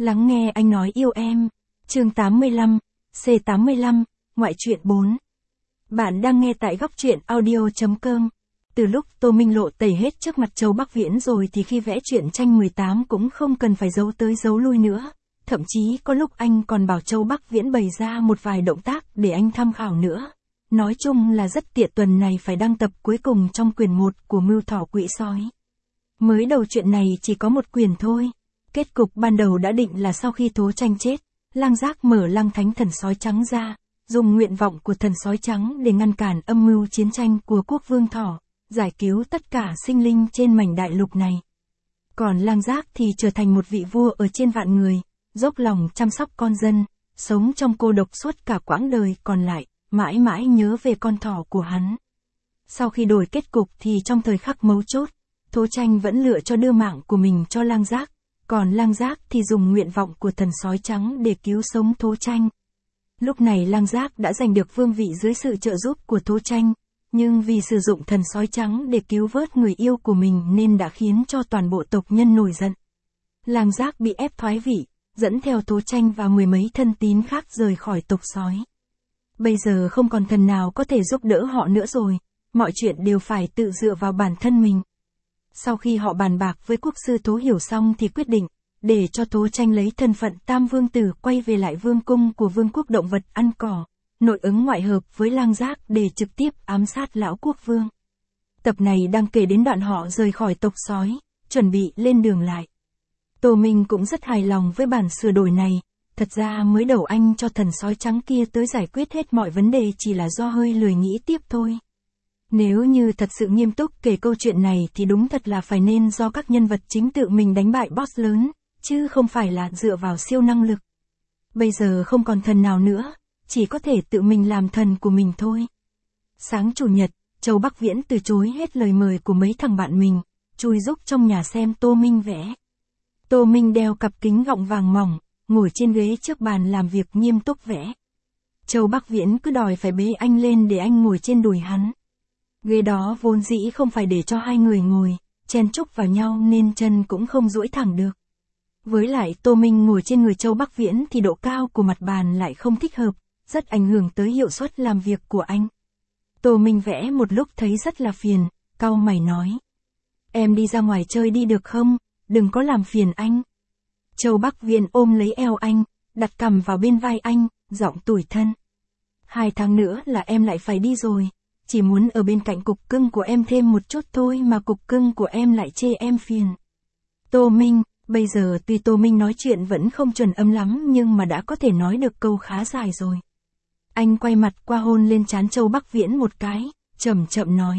Lắng nghe anh nói yêu em. Chương 85, C85, ngoại truyện 4. Bạn đang nghe tại góc truyện audio.com. Từ lúc Tô Minh lộ tẩy hết trước mặt Châu Bắc Viễn rồi thì khi vẽ truyện tranh 18 cũng không cần phải giấu tới giấu lui nữa. Thậm chí có lúc anh còn bảo Châu Bắc Viễn bày ra một vài động tác để anh tham khảo nữa. Nói chung là rất tiện, tuần này phải đăng tập cuối cùng trong quyển 1 của Mưu Thỏ Quỷ Sói. Mới đầu chuyện này chỉ có một quyển thôi. Kết cục ban đầu đã định là sau khi Tố Tranh chết, Lang Giác mở Lang Thánh Thần Sói Trắng ra, dùng nguyện vọng của thần sói trắng để ngăn cản âm mưu chiến tranh của quốc vương thỏ, giải cứu tất cả sinh linh trên mảnh đại lục này. Còn Lang Giác thì trở thành một vị vua ở trên vạn người, dốc lòng chăm sóc con dân, sống trong cô độc suốt cả quãng đời còn lại, mãi mãi nhớ về con thỏ của hắn. Sau khi đổi kết cục thì trong thời khắc mấu chốt, Tố Tranh vẫn lựa cho đưa mạng của mình cho Lang Giác, còn Lang Giác thì dùng nguyện vọng của thần sói trắng để cứu sống Tố Tranh. Lúc này Lang Giác đã giành được vương vị dưới sự trợ giúp của Tố Tranh, nhưng vì sử dụng thần sói trắng để cứu vớt người yêu của mình nên đã khiến cho toàn bộ tộc nhân nổi giận. Lang Giác bị ép thoái vị, dẫn theo Tố Tranh và mười mấy thân tín khác rời khỏi tộc sói. Bây giờ không còn thần nào có thể giúp đỡ họ nữa rồi, mọi chuyện đều phải tự dựa vào bản thân mình. Sau khi họ bàn bạc với quốc sư Tố Hiểu xong thì quyết định, để cho Tố Tranh lấy thân phận Tam Vương Tử quay về lại vương cung của vương quốc động vật ăn cỏ, nội ứng ngoại hợp với Lang Giác để trực tiếp ám sát lão quốc vương. Tập này đang kể đến đoạn họ rời khỏi tộc sói, chuẩn bị lên đường lại. Tô Minh cũng rất hài lòng với bản sửa đổi này, thật ra mới đầu anh cho thần sói trắng kia tới giải quyết hết mọi vấn đề chỉ là do hơi lười nghĩ tiếp thôi. Nếu như thật sự nghiêm túc kể câu chuyện này thì đúng thật là phải nên do các nhân vật chính tự mình đánh bại boss lớn, chứ không phải là dựa vào siêu năng lực. Bây giờ không còn thần nào nữa, chỉ có thể tự mình làm thần của mình thôi. Sáng chủ nhật, Châu Bắc Viễn từ chối hết lời mời của mấy thằng bạn mình, chui rúc trong nhà xem Tô Minh vẽ. Tô Minh đeo cặp kính gọng vàng mỏng, ngồi trên ghế trước bàn làm việc nghiêm túc vẽ. Châu Bắc Viễn cứ đòi phải bế anh lên để anh ngồi trên đùi hắn. Ghế đó vốn dĩ không phải để cho hai người ngồi, chen chúc vào nhau nên chân cũng không duỗi thẳng được. Với lại Tô Minh ngồi trên người Châu Bắc Viễn thì độ cao của mặt bàn lại không thích hợp, rất ảnh hưởng tới hiệu suất làm việc của anh. Tô Minh vẽ một lúc thấy rất là phiền, cau mày nói. Em đi ra ngoài chơi đi được không, đừng có làm phiền anh. Châu Bắc Viễn ôm lấy eo anh, đặt cằm vào bên vai anh, giọng tủi thân. 2 tháng nữa là em lại phải đi rồi, chỉ muốn ở bên cạnh cục cưng của em thêm một chút thôi mà cục cưng của em lại chê em phiền. Tô Minh, bây giờ tuy Tô Minh nói chuyện vẫn không chuẩn âm lắm nhưng mà đã có thể nói được câu khá dài rồi. Anh quay mặt qua hôn lên trán Châu Bắc Viễn một cái, chậm chậm nói.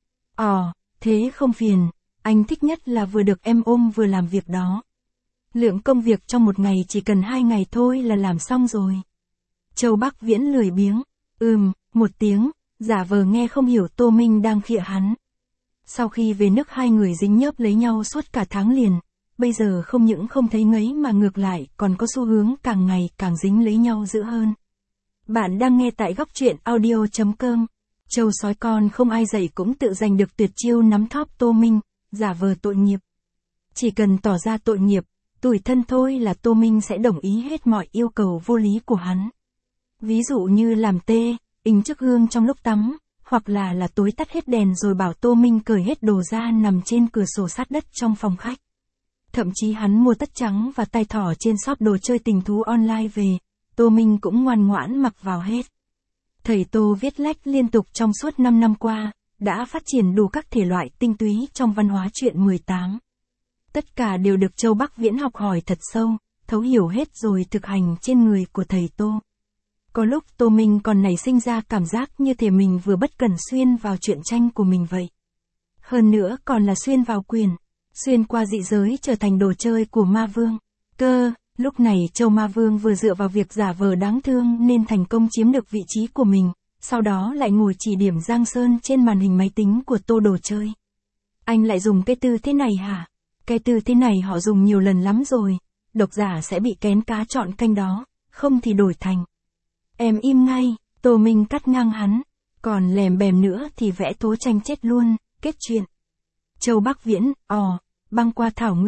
Thế không phiền, anh thích nhất là vừa được em ôm vừa làm việc đó. Lượng công việc trong một ngày chỉ cần 2 ngày thôi là làm xong rồi. Châu Bắc Viễn lười biếng, một tiếng, giả vờ nghe không hiểu Tô Minh đang khịa hắn. Sau khi về nước hai người dính nhớp lấy nhau suốt cả tháng liền, bây giờ không những không thấy ngấy mà ngược lại còn có xu hướng càng ngày càng dính lấy nhau dữ hơn. Bạn đang nghe tại góc truyện audio.com. Châu sói con không ai dạy cũng tự giành được tuyệt chiêu nắm thóp Tô Minh, giả vờ tội nghiệp. Chỉ cần tỏ ra tội nghiệp, tủi thân thôi là Tô Minh sẽ đồng ý hết mọi yêu cầu vô lý của hắn. Ví dụ như làm tê, ính trước gương trong lúc tắm, hoặc là tối tắt hết đèn rồi bảo Tô Minh cởi hết đồ ra nằm trên cửa sổ sát đất trong phòng khách. Thậm chí hắn mua tất trắng và tai thỏ trên shop đồ chơi tình thú online về, Tô Minh cũng ngoan ngoãn mặc vào hết. Thầy Tô viết lách liên tục trong suốt 5 năm qua, đã phát triển đủ các thể loại tinh túy trong văn hóa truyện 18. Tất cả đều được Châu Bắc Viễn học hỏi thật sâu, thấu hiểu hết rồi thực hành trên người của thầy Tô. Có lúc Tô Minh còn nảy sinh ra cảm giác như thể mình vừa bất cẩn xuyên vào truyện tranh của mình vậy. Hơn nữa còn là xuyên vào quyền, xuyên qua dị giới trở thành đồ chơi của ma vương. Lúc này Châu Ma Vương vừa dựa vào việc giả vờ đáng thương nên thành công chiếm được vị trí của mình, sau đó lại ngồi chỉ điểm Giang Sơn trên màn hình máy tính của Tô đồ chơi. Anh lại dùng cái tư thế này hả? Cái tư thế này họ dùng nhiều lần lắm rồi, độc giả sẽ bị kén cá chọn canh đó, không thì đổi thành. Em im ngay, Tô Minh cắt ngang hắn, còn lèm bèm nữa thì vẽ Tố Tranh chết luôn, kết chuyện. Châu Bắc Viễn, băng qua thảo nguyên,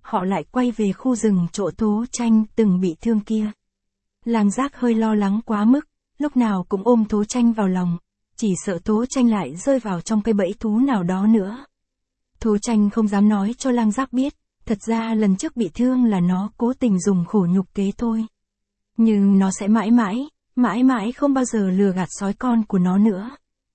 họ lại quay về khu rừng chỗ Tố Tranh từng bị thương kia. Lang Giác hơi lo lắng quá mức, lúc nào cũng ôm Tố Tranh vào lòng, chỉ sợ Tố Tranh lại rơi vào trong cái bẫy thú nào đó nữa. Tố Tranh không dám nói cho Lang Giác biết, thật ra lần trước bị thương là nó cố tình dùng khổ nhục kế thôi. Nhưng nó sẽ mãi mãi không bao giờ lừa gạt sói con của nó nữa.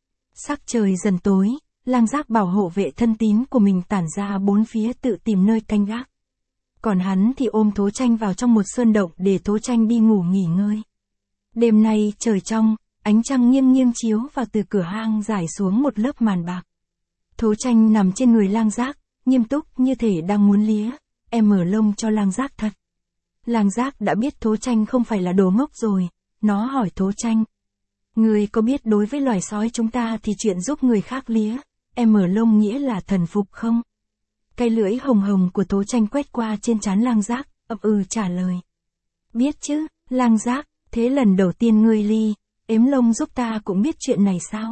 Sắc trời dần tối, Lang Giác bảo hộ vệ thân tín của mình tản ra bốn phía tự tìm nơi canh gác. Còn hắn thì ôm Tố Tranh vào trong một sơn động để Tố Tranh đi ngủ nghỉ ngơi. Đêm nay trời trong, ánh trăng nghiêng chiếu vào từ cửa hang rải xuống một lớp màn bạc. Tố Tranh nằm trên người Lang Giác, nghiêm túc như thể đang muốn lía, em mở lông cho Lang Giác thật. Lang Giác đã biết Tố Tranh không phải là đồ ngốc rồi, nó hỏi Tố Tranh. Người có biết đối với loài sói chúng ta thì chuyện giúp người khác lía, em mở lông nghĩa là thần phục không? Cái lưỡi hồng hồng của Tố Tranh quét qua trên trán Lang Giác, trả lời. Biết chứ, Lang Giác, thế lần đầu tiên ngươi ếm lông giúp ta cũng biết chuyện này sao?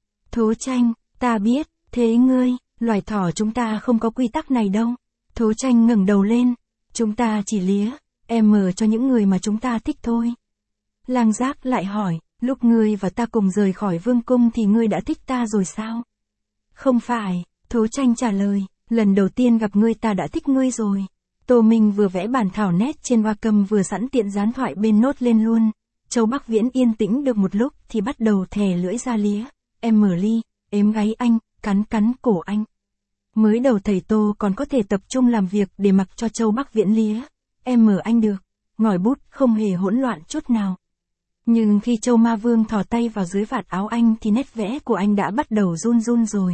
Tố Tranh, ta biết, thế ngươi, loài thỏ chúng ta không có quy tắc này đâu. Tố Tranh ngẩng đầu lên, chúng ta chỉ lía, em mở cho những người mà chúng ta thích thôi. Lang Giác lại hỏi, lúc ngươi và ta cùng rời khỏi vương cung thì ngươi đã thích ta rồi sao? Không phải, Tố Tranh trả lời, lần đầu tiên gặp ngươi ta đã thích ngươi rồi. Tô Minh vừa vẽ bản thảo nét trên Wacom vừa sẵn tiện dán thoại bên nốt lên luôn. Châu Bắc Viễn yên tĩnh được một lúc thì bắt đầu thè lưỡi ra lía, em mở ếm gáy anh, cắn cổ anh. Mới đầu thầy Tô còn có thể tập trung làm việc để mặc cho Châu Bắc Viễn lía, em mở anh được, ngòi bút không hề hỗn loạn chút nào. Nhưng khi Châu Ma Vương thò tay vào dưới vạt áo anh thì nét vẽ của anh đã bắt đầu run rồi.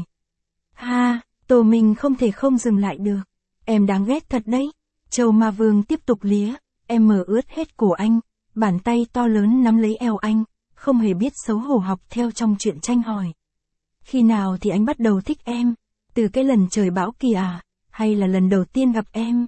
Ha, Tô Minh không thể không dừng lại được. Em đáng ghét thật đấy. Châu Ma Vương tiếp tục lía, em mở ướt hết cổ anh, bàn tay to lớn nắm lấy eo anh, không hề biết xấu hổ học theo trong truyện tranh hỏi. Khi nào thì anh bắt đầu thích em? Từ cái lần trời bão kìa à? Hay là lần đầu tiên gặp em?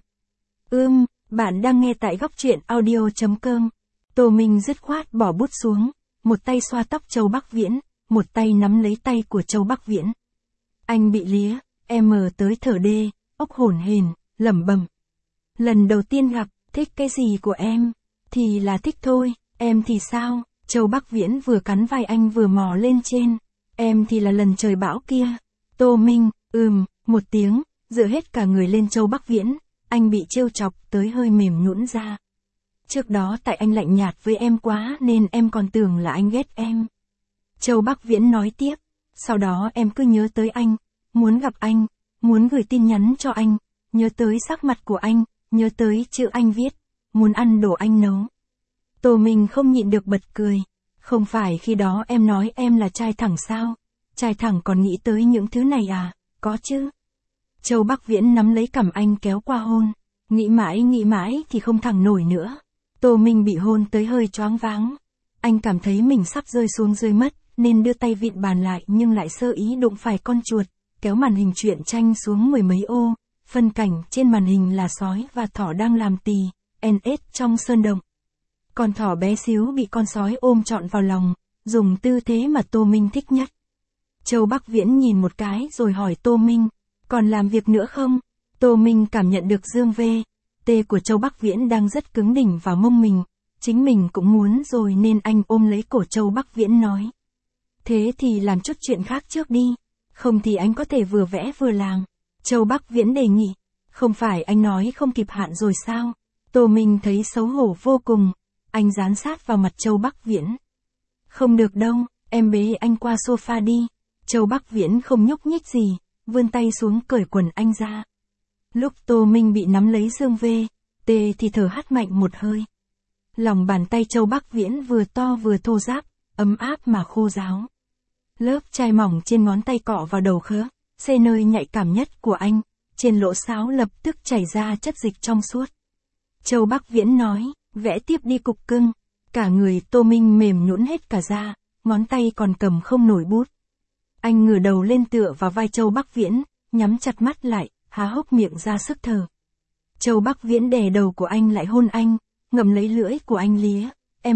Bạn đang nghe tại góc truyện audio.com. Tô Minh dứt khoát bỏ bút xuống, một tay xoa tóc Châu Bắc Viễn, một tay nắm lấy tay của Châu Bắc Viễn. Anh bị lía, em mở tới thở đê, ốc hổn hển, lẩm bẩm. Lần đầu tiên gặp, thích cái gì của em? Thì là thích thôi, em thì sao? Châu Bắc Viễn vừa cắn vai anh vừa mò lên trên. Em thì là lần trời bão kia. Tô Minh, một tiếng, dựa hết cả người lên Châu Bắc Viễn, anh bị trêu chọc tới hơi mềm nhũn ra. Trước đó tại anh lạnh nhạt với em quá nên em còn tưởng là anh ghét em. Châu Bắc Viễn nói tiếp, sau đó em cứ nhớ tới anh, muốn gặp anh, muốn gửi tin nhắn cho anh, nhớ tới sắc mặt của anh, nhớ tới chữ anh viết, muốn ăn đồ anh nấu. Tô Minh không nhịn được bật cười, không phải khi đó em nói em là trai thẳng sao? Trai thẳng còn nghĩ tới những thứ này à? Có chứ. Châu Bắc Viễn nắm lấy cằm anh kéo qua hôn, nghĩ mãi thì không thẳng nổi nữa. Tô Minh bị hôn tới hơi choáng váng. Anh cảm thấy mình sắp rơi xuống dưới mất, nên đưa tay vịn bàn lại nhưng lại sơ ý đụng phải con chuột, kéo màn hình truyện tranh xuống mười mấy ô. Phân cảnh trên màn hình là sói và thỏ đang làm tì, NS trong sơn động. Con thỏ bé xíu bị con sói ôm trọn vào lòng, dùng tư thế mà Tô Minh thích nhất. Châu Bắc Viễn nhìn một cái rồi hỏi Tô Minh, còn làm việc nữa không? Tô Minh cảm nhận được dương VT của Châu Bắc Viễn đang rất cứng đỉnh vào mông mình, chính mình cũng muốn rồi nên anh ôm lấy cổ Châu Bắc Viễn nói. Thế thì làm chút chuyện khác trước đi, không thì anh có thể vừa vẽ vừa làm. Châu Bắc Viễn đề nghị, không phải anh nói không kịp hạn rồi sao? Tô Minh thấy xấu hổ vô cùng, anh dán sát vào mặt Châu Bắc Viễn. Không được đâu, em bế anh qua sofa đi. Châu Bắc Viễn không nhúc nhích gì, vươn tay xuống cởi quần anh ra. Lúc Tô Minh bị nắm lấy dương VT thì thở hắt mạnh một hơi. Lòng bàn tay Châu Bắc Viễn vừa to vừa thô ráp, ấm áp mà khô ráo. Lớp chai mỏng trên ngón tay cọ vào đầu khớp, nơi nhạy cảm nhất của anh, trên lỗ sáo lập tức chảy ra chất dịch trong suốt. Châu Bắc Viễn nói, vẽ tiếp đi cục cưng. Cả người Tô Minh mềm nhũn hết cả ra, ngón tay còn cầm không nổi bút. Anh ngửa đầu lên tựa vào vai Châu Bắc Viễn, nhắm chặt mắt lại, há hốc miệng ra sức thở. Châu Bắc Viễn đè đầu của anh lại hôn anh, ngậm lấy lưỡi của anh lía,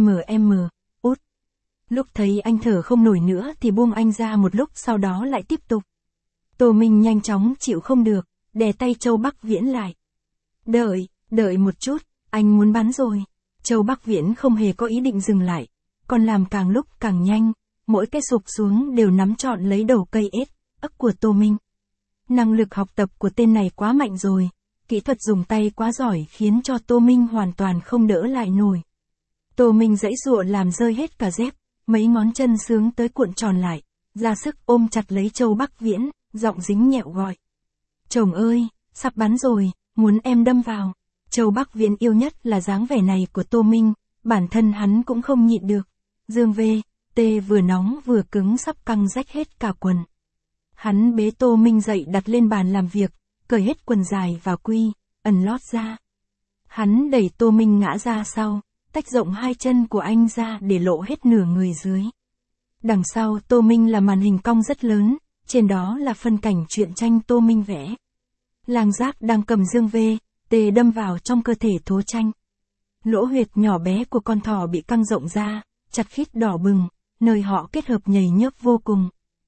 em út. Lúc thấy anh thở không nổi nữa thì buông anh ra một lúc sau đó lại tiếp tục. Tô Minh nhanh chóng chịu không được, đè tay Châu Bắc Viễn lại. Đợi một chút, anh muốn bắn rồi. Châu Bắc Viễn không hề có ý định dừng lại, còn làm càng lúc càng nhanh, mỗi cái sụp xuống đều nắm trọn lấy đầu cây ếch của Tô Minh. Năng lực học tập của tên này quá mạnh rồi, kỹ thuật dùng tay quá giỏi khiến cho Tô Minh hoàn toàn không đỡ lại nổi. Tô Minh giãy giụa làm rơi hết cả dép, mấy ngón chân sướng tới cuộn tròn lại, ra sức ôm chặt lấy Châu Bắc Viễn, giọng dính nhẹo gọi. Chồng ơi, sắp bắn rồi, muốn em đâm vào. Châu Bắc Viễn yêu nhất là dáng vẻ này của Tô Minh, bản thân hắn cũng không nhịn được. Dương V.T vừa nóng vừa cứng sắp căng rách hết cả quần. Hắn bế Tô Minh dậy đặt lên bàn làm việc, cởi hết quần dài và quy, ẩn lót ra. Hắn đẩy Tô Minh ngã ra sau, tách rộng hai chân của anh ra để lộ hết nửa người dưới. Đằng sau Tô Minh là màn hình cong rất lớn, trên đó là phân cảnh truyện tranh Tô Minh vẽ. Lang Giác đang cầm Dương V.T đâm vào trong cơ thể Tố Tranh. Lỗ huyệt nhỏ bé của con thỏ bị căng rộng ra, chặt khít đỏ bừng, nơi họ kết hợp nhầy nhớp vô cùng.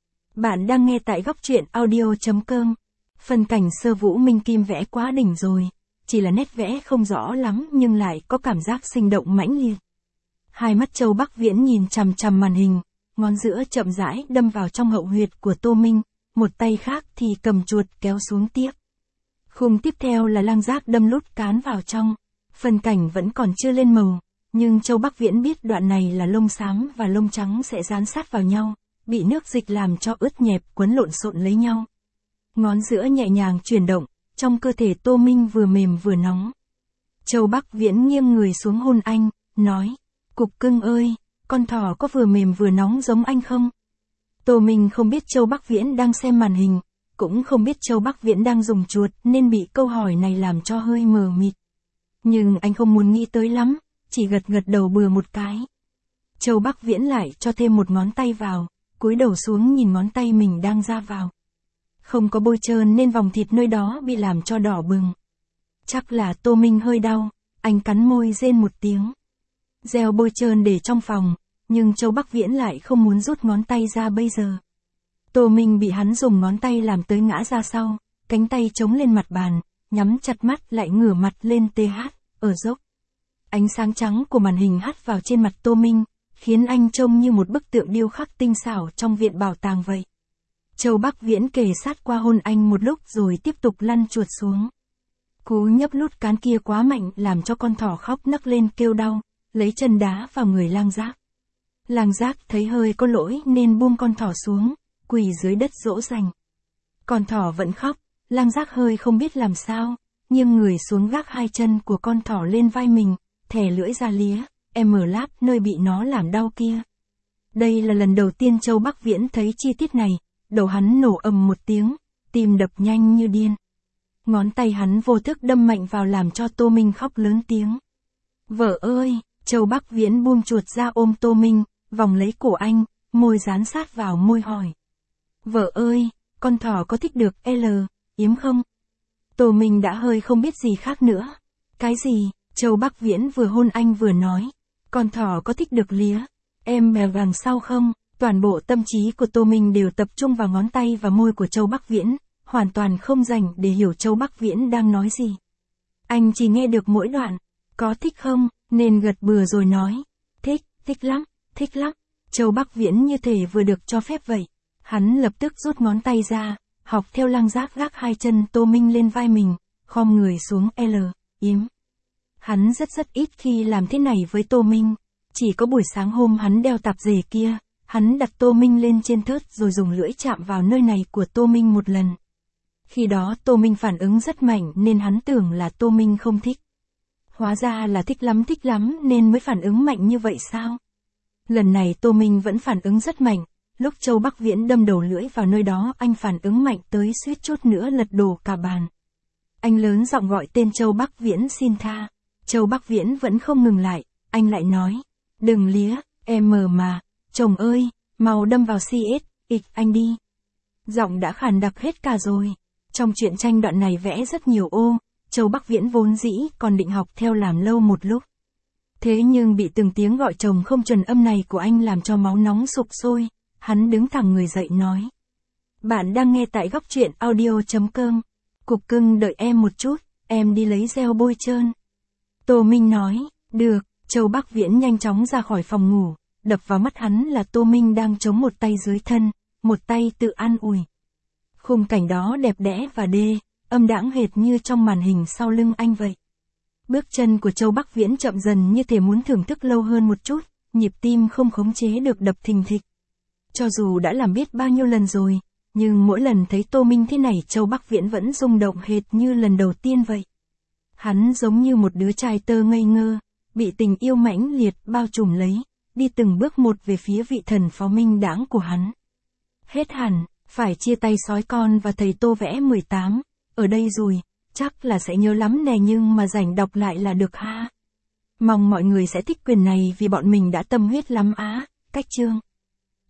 Bạn đang nghe tại góc truyện audio.com. Phân cảnh Sơ Vũ Minh Kim vẽ quá đỉnh rồi, chỉ là nét vẽ không rõ lắm nhưng lại có cảm giác sinh động mãnh liệt. Hai mắt Châu Bắc Viễn nhìn chằm chằm màn hình, ngón giữa chậm rãi đâm vào trong hậu huyệt của Tô Minh, một tay khác thì cầm chuột kéo xuống tiếp. Khung tiếp theo là Lang Giác đâm lút cán vào trong, phân cảnh vẫn còn chưa lên màu, nhưng Châu Bắc Viễn biết đoạn này là lông xám và lông trắng sẽ dán sát vào nhau, bị nước dịch làm cho ướt nhẹp quấn lộn xộn lấy nhau. Ngón giữa nhẹ nhàng chuyển động, trong cơ thể Tô Minh vừa mềm vừa nóng. Châu Bắc Viễn nghiêng người xuống hôn anh, nói, cục cưng ơi, con thỏ có vừa mềm vừa nóng giống anh không? Tô Minh không biết Châu Bắc Viễn đang xem màn hình, cũng không biết Châu Bắc Viễn đang dùng chuột nên bị câu hỏi này làm cho hơi mờ mịt. Nhưng anh không muốn nghĩ tới lắm, chỉ gật gật đầu bừa một cái. Châu Bắc Viễn lại cho thêm một ngón tay vào, cúi đầu xuống nhìn ngón tay mình đang ra vào. Không có bôi trơn nên vòng thịt nơi đó bị làm cho đỏ bừng. Chắc là Tô Minh hơi đau, anh cắn môi rên một tiếng. Gieo bôi trơn để trong phòng, nhưng Châu Bắc Viễn lại không muốn rút ngón tay ra bây giờ. Tô Minh bị hắn dùng ngón tay làm tới ngã ra sau, cánh tay chống lên mặt bàn, nhắm chặt mắt lại ngửa mặt lên TH, ở dốc. Ánh sáng trắng của màn hình hắt vào trên mặt Tô Minh, khiến anh trông như một bức tượng điêu khắc tinh xảo trong viện bảo tàng vậy. Châu Bắc Viễn kề sát qua hôn anh một lúc rồi tiếp tục lăn chuột xuống. Cú nhấp lút cán kia quá mạnh làm cho con thỏ khóc nấc lên kêu đau, lấy chân đá vào người Lang Giác. Lang Giác thấy hơi có lỗi nên buông con thỏ xuống, quỳ dưới đất dỗ dành. Con thỏ vẫn khóc, Lang Giác hơi không biết làm sao, nghiêng người xuống gác hai chân của con thỏ lên vai mình, thè lưỡi ra lía, láp nơi bị nó làm đau kia. Đây là lần đầu tiên Châu Bắc Viễn thấy chi tiết này, đầu hắn nổ ầm một tiếng, tim đập nhanh như điên. Ngón tay hắn vô thức đâm mạnh vào làm cho Tô Minh khóc lớn tiếng. Vợ ơi, Châu Bắc Viễn buông chuột ra ôm Tô Minh, vòng lấy cổ anh, môi dán sát vào môi hỏi. Vợ ơi, con thỏ có thích được yếm không? Tô Minh đã hơi không biết gì khác nữa. Cái gì? Châu Bắc Viễn vừa hôn anh vừa nói. Con thỏ có thích được lía em mèo đằng sau không? Toàn bộ tâm trí của Tô Minh đều tập trung vào ngón tay và môi của Châu Bắc Viễn, hoàn toàn không dành để hiểu Châu Bắc Viễn đang nói gì. Anh chỉ nghe được mỗi đoạn, có thích không, nên gật bừa rồi nói. Thích lắm. Châu Bắc Viễn như thể vừa được cho phép vậy. Hắn lập tức rút ngón tay ra, học theo Lang Giác gác hai chân Tô Minh lên vai mình, khom người xuống yếm. Hắn rất ít khi làm thế này với Tô Minh. Chỉ có buổi sáng hôm hắn đeo tạp dề kia, hắn đặt Tô Minh lên trên thớt rồi dùng lưỡi chạm vào nơi này của Tô Minh một lần. Khi đó Tô Minh phản ứng rất mạnh nên hắn tưởng là Tô Minh không thích. Hóa ra là thích lắm nên mới phản ứng mạnh như vậy sao? Lần này Tô Minh vẫn phản ứng rất mạnh, lúc Châu Bắc Viễn đâm đầu lưỡi vào nơi đó anh phản ứng mạnh tới suýt chút nữa lật đổ cả bàn. Anh lớn giọng gọi tên Châu Bắc Viễn xin tha. Châu Bắc Viễn vẫn không ngừng lại, anh lại nói. Đừng lía, em mà, chồng ơi, mau đâm vào anh đi. Giọng đã khàn đặc hết cả rồi. Trong truyện tranh đoạn này vẽ rất nhiều ô, Châu Bắc Viễn vốn dĩ còn định học theo làm lâu một lúc. Thế nhưng bị từng tiếng gọi chồng không chuẩn âm này của anh làm cho máu nóng sục sôi, hắn đứng thẳng người dậy nói. Bạn đang nghe tại góc truyện audio.com. Cục cưng đợi em một chút, em đi lấy gel bôi trơn. Tô Minh nói, được, Châu Bắc Viễn nhanh chóng ra khỏi phòng ngủ, đập vào mắt hắn là Tô Minh đang chống một tay dưới thân, một tay tự an ủi. Khung cảnh đó đẹp đẽ và âm đãng hệt như trong màn hình sau lưng anh vậy. Bước chân của Châu Bắc Viễn chậm dần như thể muốn thưởng thức lâu hơn một chút, nhịp tim không khống chế được đập thình thịch. Cho dù đã làm biết bao nhiêu lần rồi, nhưng mỗi lần thấy Tô Minh thế này Châu Bắc Viễn vẫn rung động hệt như lần đầu tiên vậy. Hắn giống như một đứa trai tơ ngây ngơ, bị tình yêu mãnh liệt bao trùm lấy, đi từng bước một về phía vị thần phó minh đãng của hắn. Hết hẳn, phải chia tay sói con và thầy Tô vẽ 18, ở đây rồi, chắc là sẽ nhớ lắm nè nhưng mà rảnh đọc lại là được ha. Mong mọi người sẽ thích quyền này vì bọn mình đã tâm huyết lắm á, cách chương.